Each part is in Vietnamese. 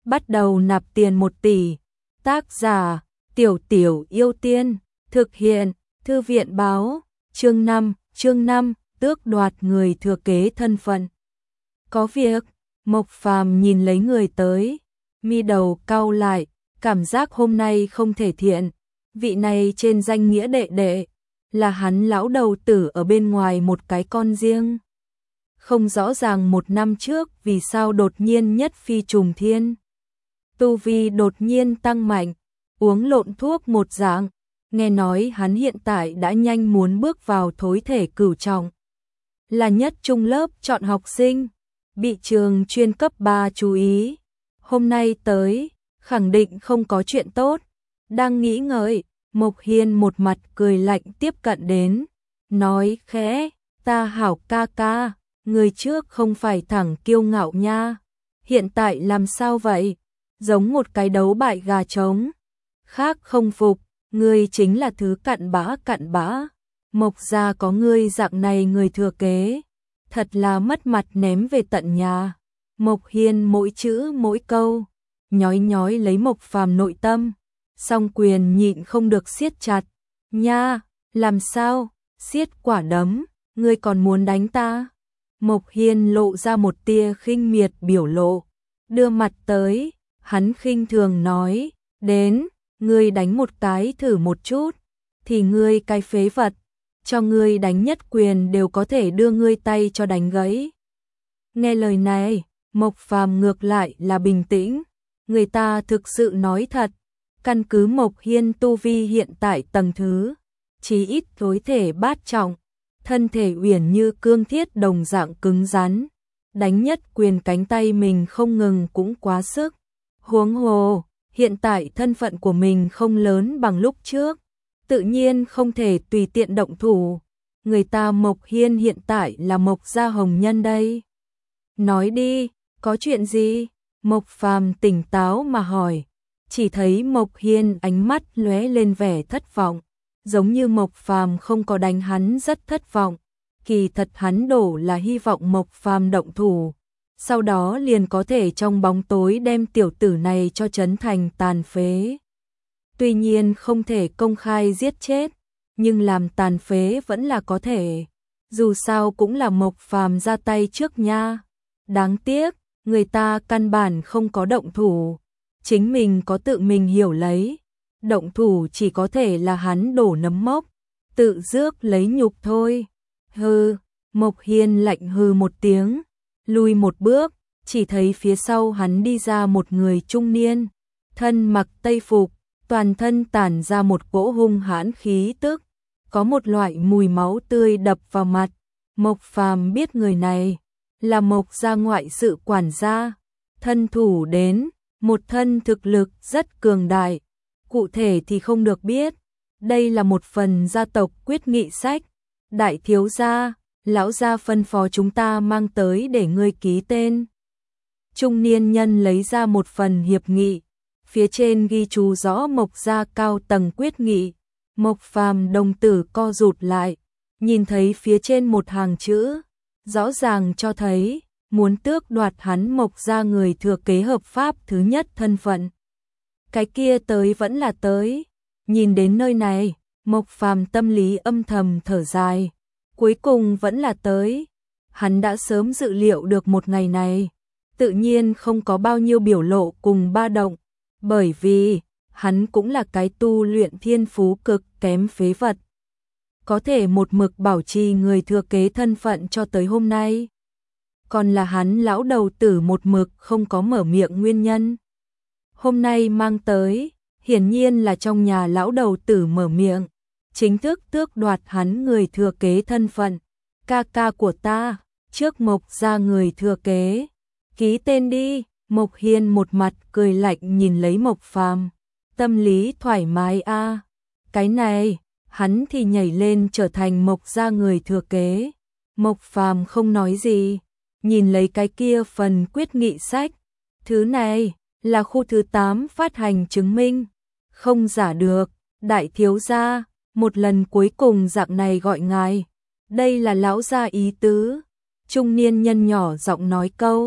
bắt đầu nạp tiền 1 tỷ. Tác giả: Tiểu Tiểu Yêu Tiên, thực hiện: Thư viện báo. Chương 5, tước đoạt người thừa kế thân phận. Có việc. Mộc Phàm nhìn lấy người tới, mi đầu cau lại, cảm giác hôm nay không thể thiện. Vị này trên danh nghĩa đệ đệ, là hắn lão đầu tử ở bên ngoài một cái con riêng. Không rõ ràng 1 năm trước vì sao đột nhiên nhất phi trùng thiên. Tu vi đột nhiên tăng mạnh, uống lộn thuốc một dạng, nghe nói hắn hiện tại đã nhanh muốn bước vào thối thể cửu trọng. Là nhất trung lớp chọn học sinh, bị trường chuyên cấp 3 chú ý. Hôm nay tới, khẳng định không có chuyện tốt. Đang nghĩ ngợi, Mộc Hiên một mặt cười lạnh tiếp cận đến, nói khẽ: ta hảo ca ca, người trước không phải thẳng kiêu ngạo nha, hiện tại làm sao vậy? Giống một cái đấu bại gà trống. Khác không phục, ngươi chính là thứ cặn bã. Mộc gia có ngươi dạng này người thừa kế, thật là mất mặt ném về tận nhà. Mộc Hiên mỗi chữ mỗi câu nhói lấy Mộc Phàm nội tâm, song quyền nhịn không được siết chặt. Nha, làm sao? Siết quả đấm, ngươi còn muốn đánh ta? Mộc Hiên lộ ra một tia khinh miệt biểu lộ, đưa mặt tới, hắn khinh thường nói: đến, ngươi đánh một cái thử một chút, thì ngươi cái phế vật, cho ngươi đánh nhất quyền đều có thể đưa ngươi tay cho đánh gãy. Nghe lời này, Mộc Phàm ngược lại là bình tĩnh, người ta thực sự nói thật, căn cứ Mộc Hiên tu vi hiện tại tầng thứ, chí ít tối thể bát trọng, thân thể uyển như cương thiết đồng dạng cứng rắn, đánh nhất quyền cánh tay mình không ngừng cũng quá sức. Huống hồ, hiện tại thân phận của mình không lớn bằng lúc trước, tự nhiên không thể tùy tiện động thủ. Người ta Mộc Hiên hiện tại là Mộc gia hồng nhân đây. Nói đi, có chuyện gì? Mộc Phàm tỉnh táo mà hỏi. Chỉ thấy Mộc Hiên ánh mắt lóe lên vẻ thất vọng, giống như Mộc Phàm không có đánh hắn rất thất vọng. Kỳ thật hắn đổ là hy vọng Mộc Phàm động thủ, sau đó liền có thể trong bóng tối đem tiểu tử này cho trấn thành tàn phế. Tuy nhiên không thể công khai giết chết, nhưng làm tàn phế vẫn là có thể. Dù sao cũng là Mộc Phàm ra tay trước nha. Đáng tiếc, người ta căn bản không có động thủ, chính mình có tự mình hiểu lấy. Động thủ chỉ có thể là hắn đổ nấm mốc, tự rước lấy nhục thôi. Hừ, Mộc Hiên lạnh hừ một tiếng, lùi một bước, chỉ thấy phía sau hắn đi ra một người trung niên, thân mặc tây phục, toàn thân tản ra một cỗ hung hãn khí tức, có một loại mùi máu tươi đập vào mặt. Mộc Phàm biết người này là Mộc gia ngoại sự quản gia, thân thủ đến, một thân thực lực rất cường đại, cụ thể thì không được biết. Đây là một phần gia tộc quyết nghị sách. Đại thiếu gia, lão gia phân phó chúng ta mang tới để ngươi ký tên. Trung niên nhân lấy ra một phần hiệp nghị, phía trên ghi chú rõ Mộc gia cao tầng quyết nghị. Mộc Phàm đồng tử co rụt lại, nhìn thấy phía trên một hàng chữ, rõ ràng cho thấy muốn tước đoạt hắn Mộc gia người thừa kế hợp pháp thứ nhất thân phận. Cái kia tới vẫn là tới. Nhìn đến nơi này, Mộc Phàm tâm lý âm thầm thở dài, cuối cùng vẫn là tới. Hắn đã sớm dự liệu được một ngày này, tự nhiên không có bao nhiêu biểu lộ cùng ba động, bởi vì hắn cũng là cái tu luyện thiên phú cực kém phế vật, có thể một mực bảo trì người thừa kế thân phận cho tới hôm nay, còn là hắn lão đầu tử một mực không có mở miệng nguyên nhân. Hôm nay mang tới, hiển nhiên là trong nhà lão đầu tử mở miệng, chính thức tước đoạt hắn người thừa kế thân phận. Ca ca của ta, trước Mộc gia người thừa kế, ký tên đi. Mộc Hiên một mặt cười lạnh nhìn lấy Mộc Phàm, tâm lý thoải mái a. Cái này, hắn thì nhảy lên trở thành Mộc gia người thừa kế. Mộc Phàm không nói gì, nhìn lấy cái kia phần quyết nghị sách, thứ này là khu thứ 8 phát hành chứng minh, không giả được. Đại thiếu gia, một lần cuối cùng dạng này gọi ngài, đây là lão gia ý tứ. Trung niên nhân nhỏ giọng nói câu,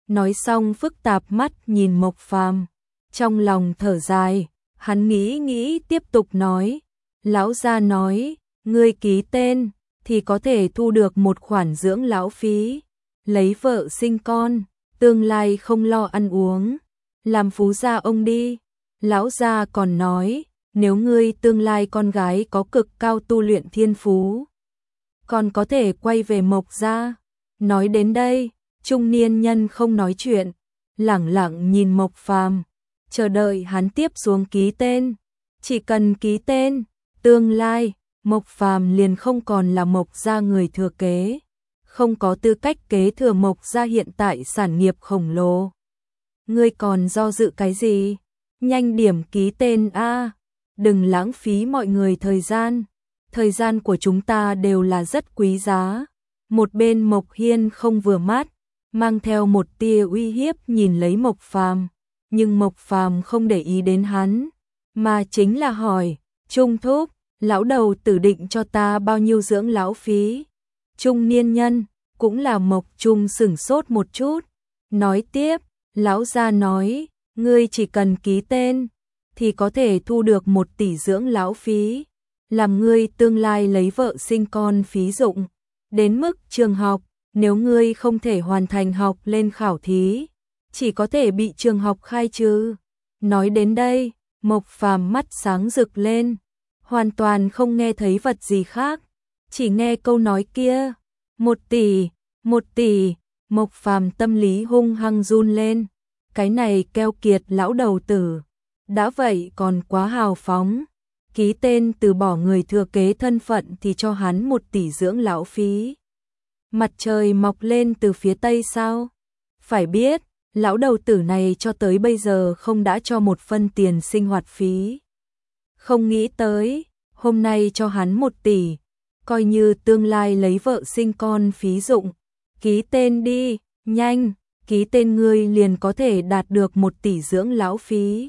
Nói xong phức tạp mắt nhìn Mộc Phàm, trong lòng thở dài, hắn nghĩ tiếp tục nói, lão gia nói, ngươi ký tên thì có thể thu được một khoản dưỡng lão phí, lấy vợ sinh con, tương lai không lo ăn uống, làm phú gia ông đi. Lão gia còn nói, nếu ngươi tương lai con gái có cực cao tu luyện thiên phú, còn có thể quay về Mộc gia. Nói đến đây, trung niên nhân không nói chuyện, lẳng lặng nhìn Mộc Phàm, chờ đợi hắn tiếp xuống ký tên. Chỉ cần ký tên, tương lai Mộc Phàm liền không còn là Mộc gia người thừa kế, không có tư cách kế thừa Mộc gia hiện tại sản nghiệp khổng lồ. Ngươi còn do dự cái gì? Nhanh điểm ký tên a, đừng lãng phí mọi người thời gian. Thời gian của chúng ta đều là rất quý giá. Một bên Mộc Hiên không vừa mắt, mang theo một tia uy hiếp nhìn lấy Mộc Phàm, nhưng Mộc Phàm không để ý đến hắn, mà chính là hỏi, Trung thúc, lão đầu tử định cho ta bao nhiêu dưỡng lão phí? Trung niên nhân, cũng là Mộc Trung sửng sốt một chút, nói tiếp, lão gia nói, ngươi chỉ cần ký tên, thì có thể thu được 1 tỷ dưỡng lão phí, làm ngươi tương lai lấy vợ sinh con phí dụng. Đến mức trường học, nếu ngươi không thể hoàn thành học lên khảo thí, chỉ có thể bị trường học khai trừ. Nói đến đây, Mộc Phàm mắt sáng rực lên, hoàn toàn không nghe thấy vật gì khác, chỉ nghe câu nói kia, 1 tỷ, 1 tỷ, Mộc Phàm tâm lý hung hăng run lên, cái này keo kiệt lão đầu tử, đã vậy còn quá hào phóng, ký tên từ bỏ người thừa kế thân phận thì cho hắn 1 tỷ dưỡng lão phí. Mặt trời mọc lên từ phía tây sao? Phải biết, lão đầu tử này cho tới bây giờ không đã cho một phân tiền sinh hoạt phí. Không nghĩ tới, hôm nay cho hắn 1 tỷ, coi như tương lai lấy vợ sinh con phí dụng. Ký tên đi, nhanh, ký tên ngươi liền có thể đạt được 1 tỷ dưỡng lão phí.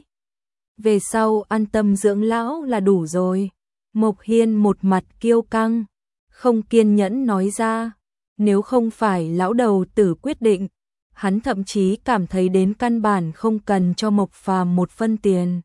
Về sau an tâm dưỡng lão là đủ rồi. Mộc Hiên một mặt kiêu căng, không kiên nhẫn nói ra, nếu không phải lão đầu tử quyết định, hắn thậm chí cảm thấy đến căn bản không cần cho Mộc Phàm 1 phân tiền.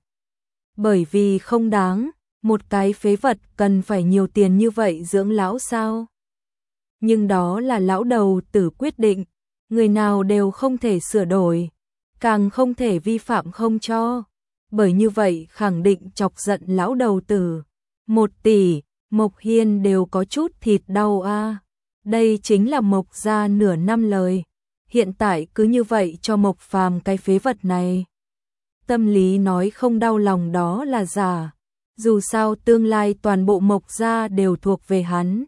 Bởi vì không đáng, một cái phế vật cần phải nhiều tiền như vậy dưỡng lão sao? Nhưng đó là lão đầu tử quyết định, người nào đều không thể sửa đổi, càng không thể vi phạm không cho. Bởi như vậy khẳng định chọc giận lão đầu tử. 1 tỷ, Mộc Hiên đều có chút thịt đau a. Đây chính là Mộc gia nửa năm lời. Hiện tại cứ như vậy cho Mộc Phàm cái phế vật này. Tâm lý nói không đau lòng đó là giả. Dù sao tương lai toàn bộ Mộc gia đều thuộc về hắn.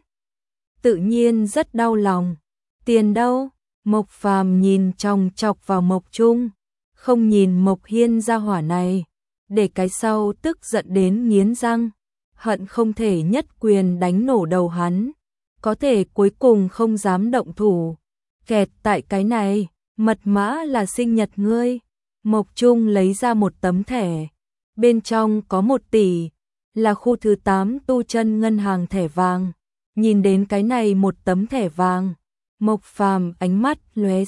Tự nhiên rất đau lòng. Tiền đâu? Mộc Phàm nhìn chòng chọc vào Mộc Trung, không nhìn Mộc Hiên gia hỏa này, để cái sau tức giận đến nghiến răng, hận không thể nhất quyền đánh nổ đầu hắn, có thể cuối cùng không dám động thủ. Kẹt tại cái này, mật mã là sinh nhật ngươi. Mộc Trung lấy ra một tấm thẻ, bên trong có 1 tỷ, là khu thứ 8 tu chân ngân hàng thẻ vàng. Nhìn đến cái này một tấm thẻ vàng, Mộc Phàm ánh mắt lóe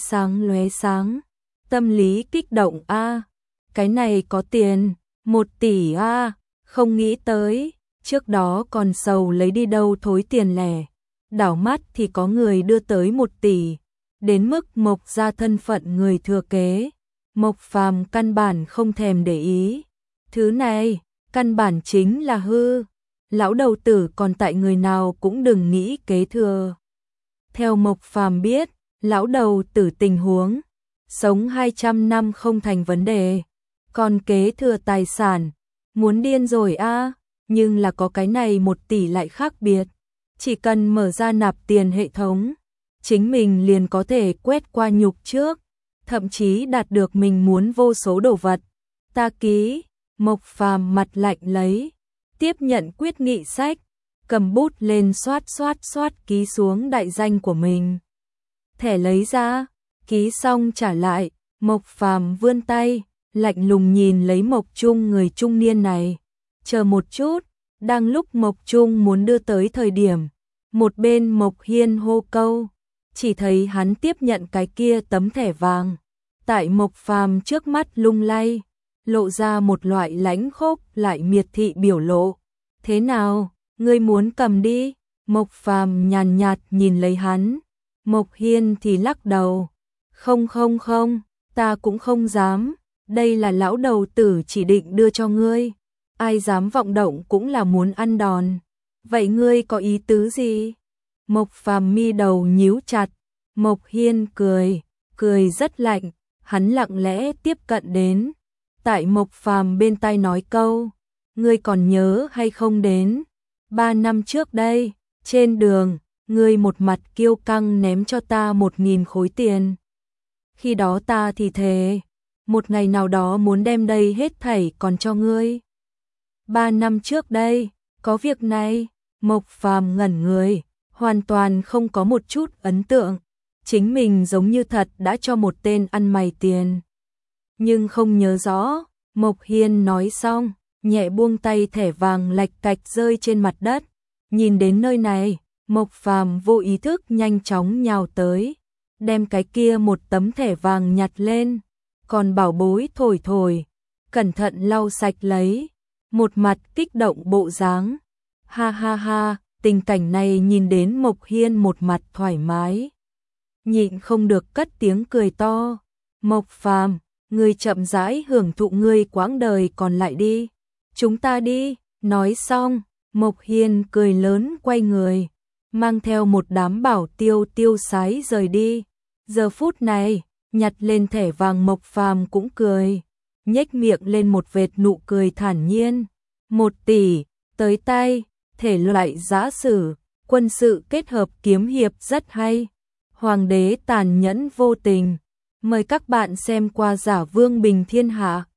sáng, tâm lý kích động a, cái này có tiền, 1 tỷ a, không nghĩ tới, trước đó còn sầu lấy đi đâu thối tiền lẻ, đảo mắt thì có người đưa tới 1 tỷ, đến mức Mộc gia thân phận người thừa kế, Mộc Phàm căn bản không thèm để ý, thứ này, căn bản chính là hư, lão đầu tử còn tại người nào cũng đừng nghĩ kế thừa. Theo Mộc Phàm biết, lão đầu tử tình huống, sống 200 năm không thành vấn đề, còn kế thừa tài sản, muốn điên rồi a, nhưng là có cái này 1 tỷ lại khác biệt, chỉ cần mở ra nạp tiền hệ thống, chính mình liền có thể quét qua nhục trước, thậm chí đạt được mình muốn vô số đồ vật. Ta ký, Mộc Phàm mặt lạnh lấy, tiếp nhận quyết nghị sách, cầm bút lên xoát ký xuống đại danh của mình. Thẻ lấy ra, ký xong trả lại, Mộc Phàm vươn tay, lạnh lùng nhìn lấy Mộc Trung người trung niên này. Chờ một chút, đang lúc Mộc Trung muốn đưa tới thời điểm, một bên Mộc Hiên hô câu, chỉ thấy hắn tiếp nhận cái kia tấm thẻ vàng, tại Mộc Phàm trước mắt lung lay, lộ ra một loại lãnh khốc lại miệt thị biểu lộ. Thế nào, ngươi muốn cầm đi? Mộc Phàm nhàn nhạt nhìn lấy hắn. Mộc Hiên thì lắc đầu. Không không không, ta cũng không dám. Đây là lão đầu tử chỉ định đưa cho ngươi. Ai dám vọng động cũng là muốn ăn đòn. Vậy ngươi có ý tứ gì? Mộc Phàm mi đầu nhíu chặt. Mộc Hiên cười, cười rất lạnh. Hắn lặng lẽ tiếp cận đến. Tại Mộc Phàm bên tai nói câu. Ngươi còn nhớ hay không đến? 3 năm trước đây, trên đường, ngươi một mặt kiêu căng ném cho ta 1.000 khối tiền. Khi đó ta thì thề, một ngày nào đó muốn đem đây hết thảy còn cho ngươi. 3 năm trước đây, có việc này, Mộc Phàm ngẩn người, hoàn toàn không có một chút ấn tượng. Chính mình giống như thật đã cho một tên ăn mày tiền. Nhưng không nhớ rõ, Mộc Hiên nói xong, nhẹ buông tay thẻ vàng lạch cạch rơi trên mặt đất. Nhìn đến nơi này, Mộc Phàm vô ý thức nhanh chóng nhào tới, đem cái kia một tấm thẻ vàng nhặt lên, còn bảo bối thổi thổi, cẩn thận lau sạch lấy, một mặt kích động bộ dáng. Ha ha ha, tình cảnh này nhìn đến Mộc Hiên một mặt thoải mái, nhịn không được cất tiếng cười to. Mộc Phàm, ngươi chậm rãi hưởng thụ ngươi quãng đời còn lại đi. Chúng ta đi. Nói xong, Mộc Hiên cười lớn quay người, mang theo một đám bảo tiêu tiêu sái rời đi. Giờ phút này, nhặt lên thẻ vàng Mộc Phàm cũng cười, nhếch miệng lên một vệt nụ cười thản nhiên. 1 tỷ, tới tay, thể loại giã sử, quân sự kết hợp kiếm hiệp rất hay. Hoàng đế tàn nhẫn vô tình. Mời các bạn xem qua Giả Vương Bình Thiên Hạ.